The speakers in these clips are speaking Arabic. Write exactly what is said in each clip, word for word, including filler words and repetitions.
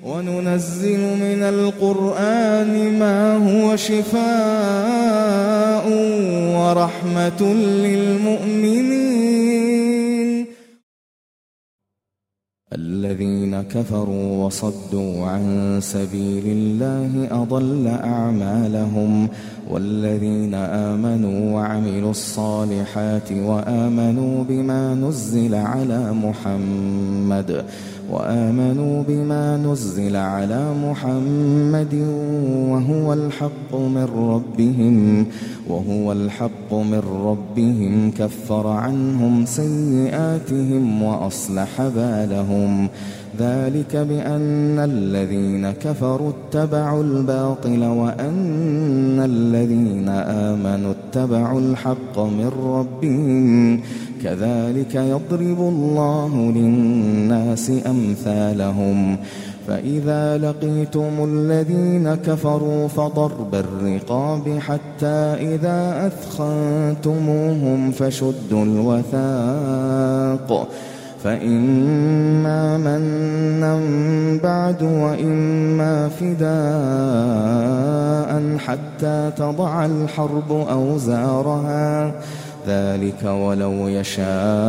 وننزل من القرآن ما هو شفاء ورحمة للمؤمنين. الذين كفروا وصدوا عن سبيل الله أضل أعمالهم، والذين آمنوا وعملوا الصالحات وآمنوا بما نزل على محمد وآمنوا بما نزل على محمد وهو الحق من ربهم وهو الحق من ربهم كفر عنهم سيئاتهم وأصلح بالهم. ذلك بأن الذين كفروا اتبعوا الباطل وأن الذين آمنوا اتبعوا الحق من ربهم. كذلك يضرب الله للناس أمثالهم. فإذا لقيتم الذين كفروا فضرب الرقاب حتى إذا أثخنتموهم فشدوا الوثاق، فإما منا بعد وإما فداء حتى تضع الحرب أوزارها. ذلك ولو يشاء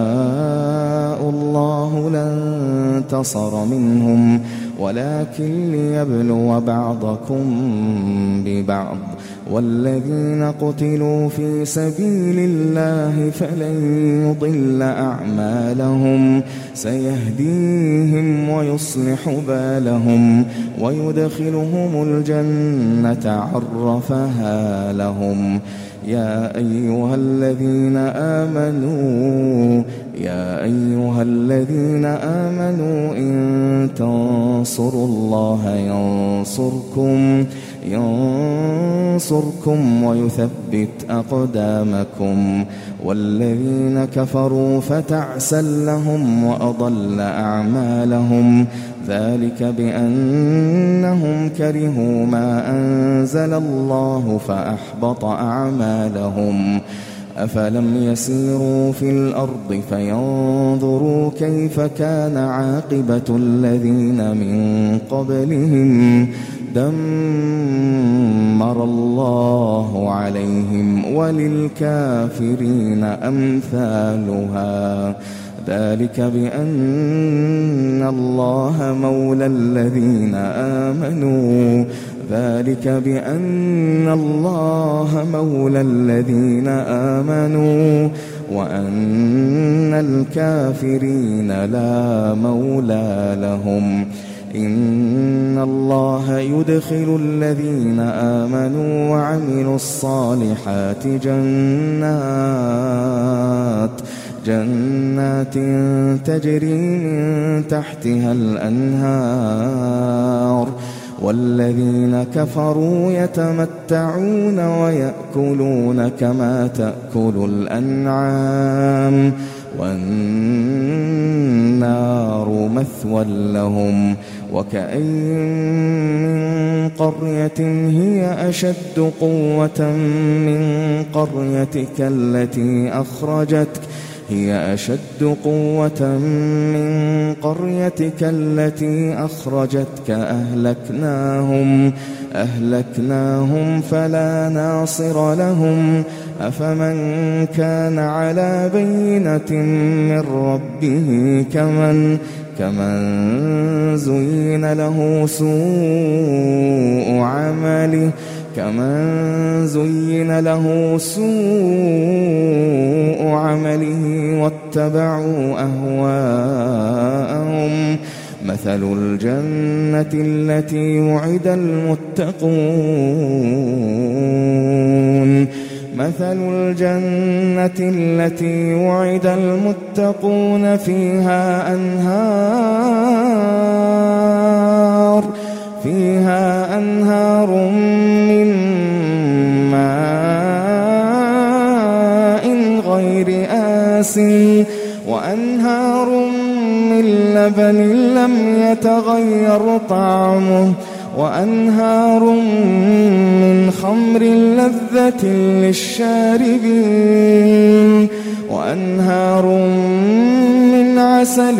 الله لانتصر منهم ولكن ليبلو بعضكم ببعض. والذين قتلوا في سبيل الله فلن يضل أعمالهم، سيهديهم ويصلح بالهم ويدخلهم الجنة عرفها لهم. يا أيها الذين آمنوا يا أيها الذين آمنوا إن تنصروا الله ينصركم ينصركم ويثبت أقدامكم. والذين كفروا فتعسا لهم وأضل أعمالهم. ذلك بأنهم كرهوا ما أنزل الله فأحبط أعمالهم. أفلم يسيروا في الأرض فينظروا كيف كان عاقبة الذين من قبلهم دمر الله عليهم وللكافرين أمثالها. ذلك بأن الله مولى الذين آمنوا ذلك بأن الله مولى الذين آمنوا وأن الكافرين لا مولى لهم. إن الله يدخل الذين آمنوا وعملوا الصالحات جنات جنات تجري من تحتها الأنهار. والذين كفروا يتمتعون ويأكلون كما تأكل الأنعام والنار مثوى لهم. وكأين من قرية هي أشد قوة من قريتك التي أخرجتك هي أشد قوة من قريتك التي أخرجتك أهلكناهم أهلكناهم فلا ناصر لهم. أفمن كان على بينة من ربه كمن كمن زين له سوء عمله كمن زين له سوء عمله واتبعوا أهواءهم. مثل الجنة التي وعد المتقون مثل الجنة التي وعد المتقون فيها أنهار فيها أنهار من ماء غير آسن وأنهار من لبن لم يتغير طعمه وأنهار من خمر لذة للشاربين وأنهار من عسل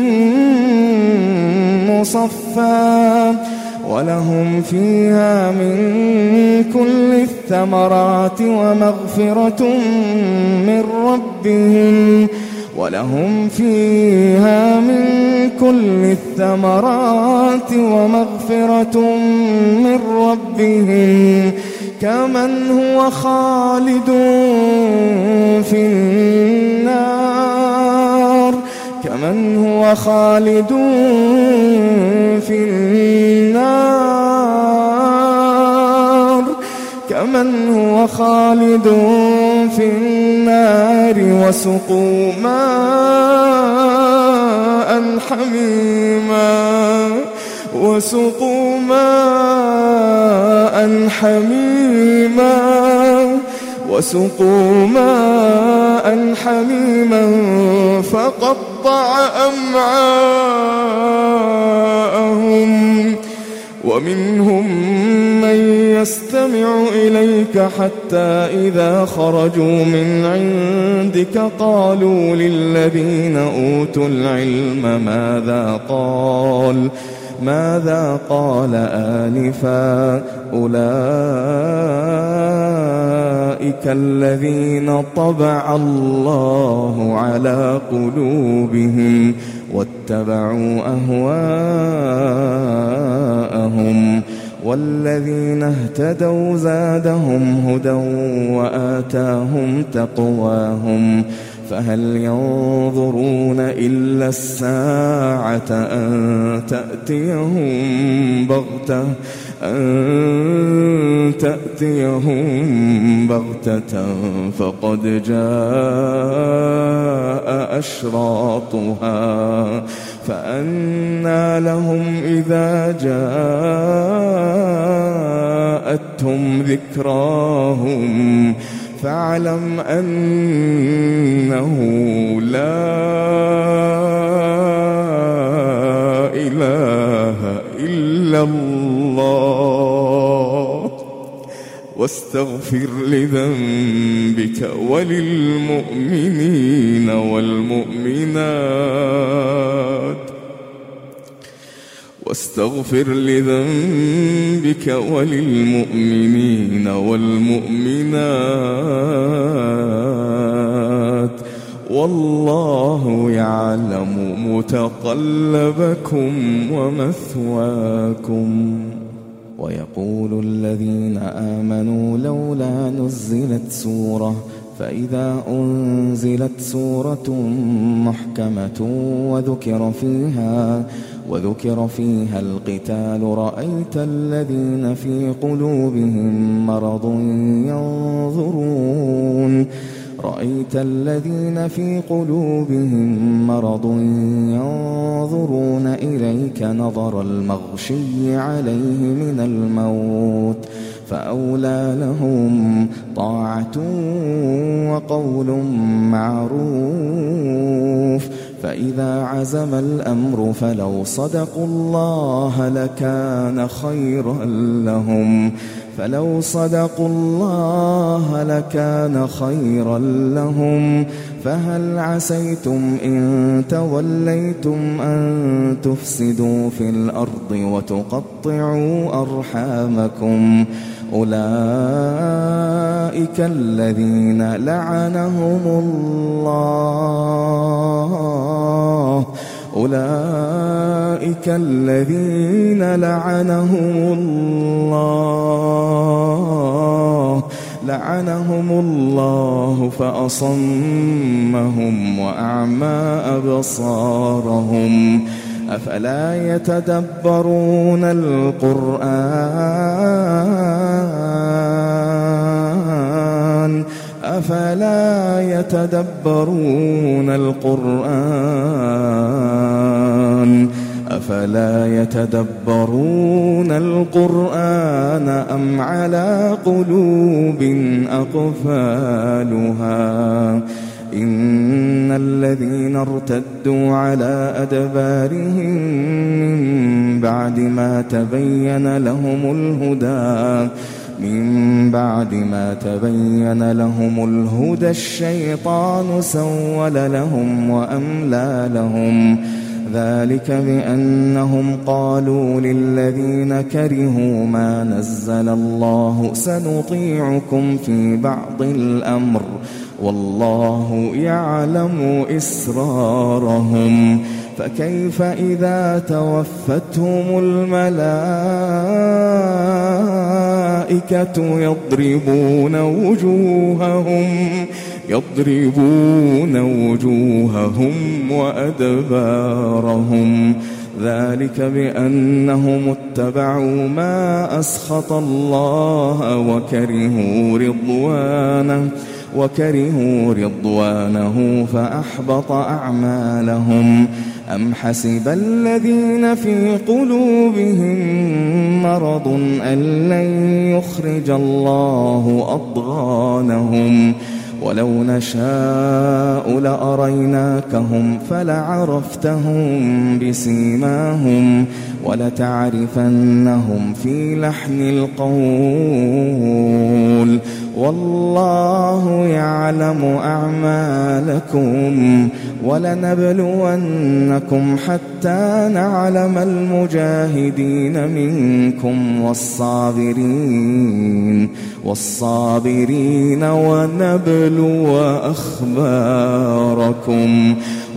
مصفى ولهم فيها من كل الثمرات ومغفرة من ربهم ولهم فيها من كل الثمرات ومغفرة من ربهم كمن هو خالد في النار كمن هو خالد في النار كمن هو خالد في النار وسقوا ماء حميما وسقوا ماء حميما وسقوا ماء حميما فقطع أمعاءهم ومنهم من يستمع إليك حتى إذا خرجوا من عندك قالوا للذين أوتوا العلم ماذا قال ماذا قال آنفا أولئك الذين طبع الله على قلوبهم واتبعوا أهواءهم والذين اهتدوا زادهم هدى وآتاهم تقواهم فهل ينظرون إلا الساعة أن تأتيهم بغتة أن تأتيهم بغتة فقد جاء أشراطها فأنى لهم إذا جاءتهم ذكراهم فاعلم أنه لا إله إلا الله واستغفر لذنبك وللمؤمنين والمؤمنات واستغفر لذنبك وللمؤمنين والمؤمنات والله يعلم متقلبكم ومثواكم. ويقول الذين آمنوا لولا نزلت سورة فإذا أنزلت سورة محكمة وذكر فيها وذكر فيها القتال رأيت الذين في قلوبهم مرض ينظرون رأيت الذين في قلوبهم مرض ينظرون إليك نظر المغشي عليه من الموت فأولى لهم طاعة وقول معروف فإذا عزم الأمر فلو صدقوا الله لكان خيرا لهم فلو صدقوا الله لكان خيرا لهم فهل عسيتم إن توليتم أن تفسدوا في الأرض وتقطعوا أرحامكم أولئك الذين لعنهم الله أولئك الذين لعنهم الله لعنهم الله فأصمهم وأعمى أبصارهم أفلا يتدبرون القرآن أفلا يتدبرون القرآن أفلا يتدبرون القرآن أم على قلوب أقفالها إن الذين ارتدوا على أدبارهم من بعد ما تبين لهم الهدى من بعد ما تبين لهم الهدى الشيطان سول لهم وأملى لهم ذلك بأنهم قالوا للذين كرهوا ما نزل الله سنطيعكم في بعض الأمر والله يعلم إسرارهم فكيف إذا توفتهم الملائكة يضربون وجوههم يضربون وجوههم وأدبارهم ذلك بأنهم اتبعوا ما أسخط الله وكرهوا رضوانه وكرهوا رضوانه فأحبط أعمالهم أم حسب الذين في قلوبهم مرض أن لن يخرج الله أضغانهم ولو نشاء لأريناكهم فلعرفتهم بسيماهم ولتعرفنهم في لحن القول والله يعلم أعمالكم ولنبلونكم حتى نعلم المجاهدين منكم والصابرين والصابرين ونبلو أخباركم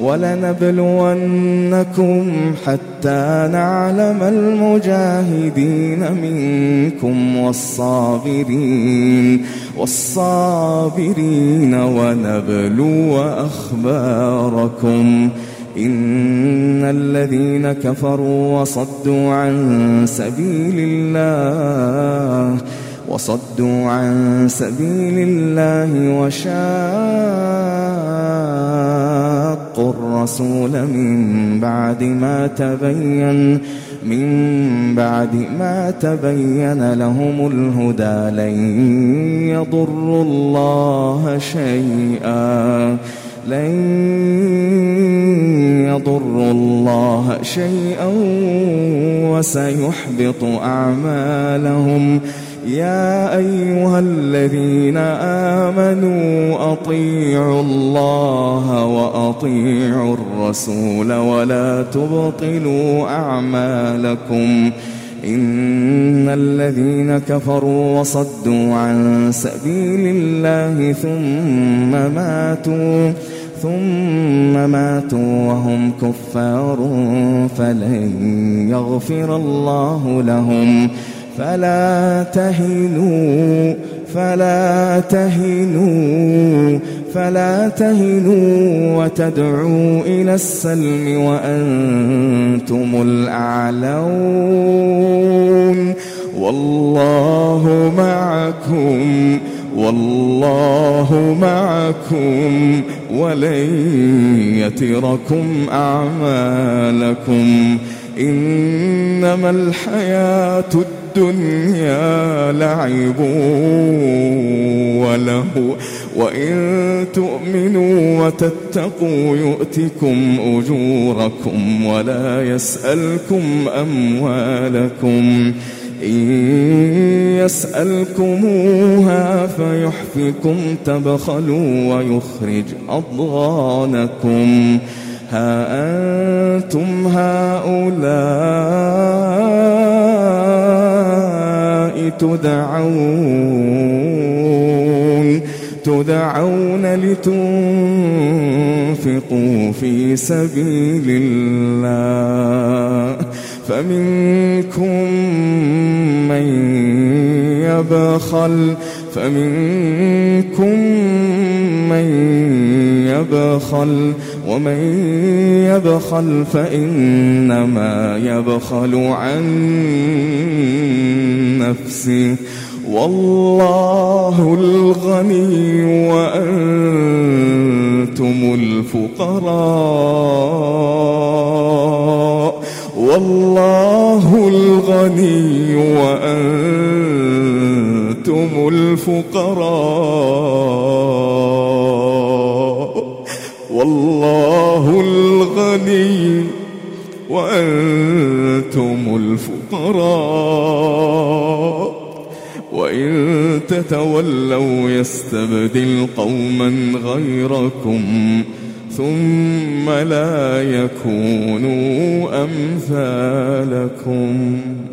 ولنبلونكم حتى نعلم المجاهدين منكم والصابرين والصابرين ونبلو أخباركم إن الذين كفروا وصدوا عن سبيل الله وصدوا عن سبيل الله وشاقوا الرسول من بعد ما تبين من بعد ما تبين لهم الهدى لن يضروا الله شيئا لن يضروا الله شيئا وسيحبط أعمالهم يا أيها الذين آمنوا أطيعوا الله وأطيعوا الرسول ولا تبطلوا أعمالكم إن الذين كفروا وصدوا عن سبيل الله ثم ماتوا ثم ماتوا وهم كفار فلن يغفر الله لهم فلا تهنوا فلا تهنوا فلا تهنوا وتدعوا إلى السلم وأنتم الأعلون والله معكم والله معكم ولن يتركم أعمالكم إنما الحياة الدنيا لعب وله وإن تؤمنوا وتتقوا يؤتكم أجوركم ولا يسألكم أموالكم إن يسألكموها فيحفكم تبخلوا ويخرج أضغانكم ها أنتم هؤلاء تدعون تدعون لتنفقوا في سبيل الله فمنكم من يبخل فمنكم من يبخل ومن يبخل فإنما يبخل عن نفسه والله الغني وأنتم الفقراء والله الغني وأنتم الفقراء الفقراء وإن تتولوا يستبدل قوما غيركم ثم لا يكونوا أمثالكم.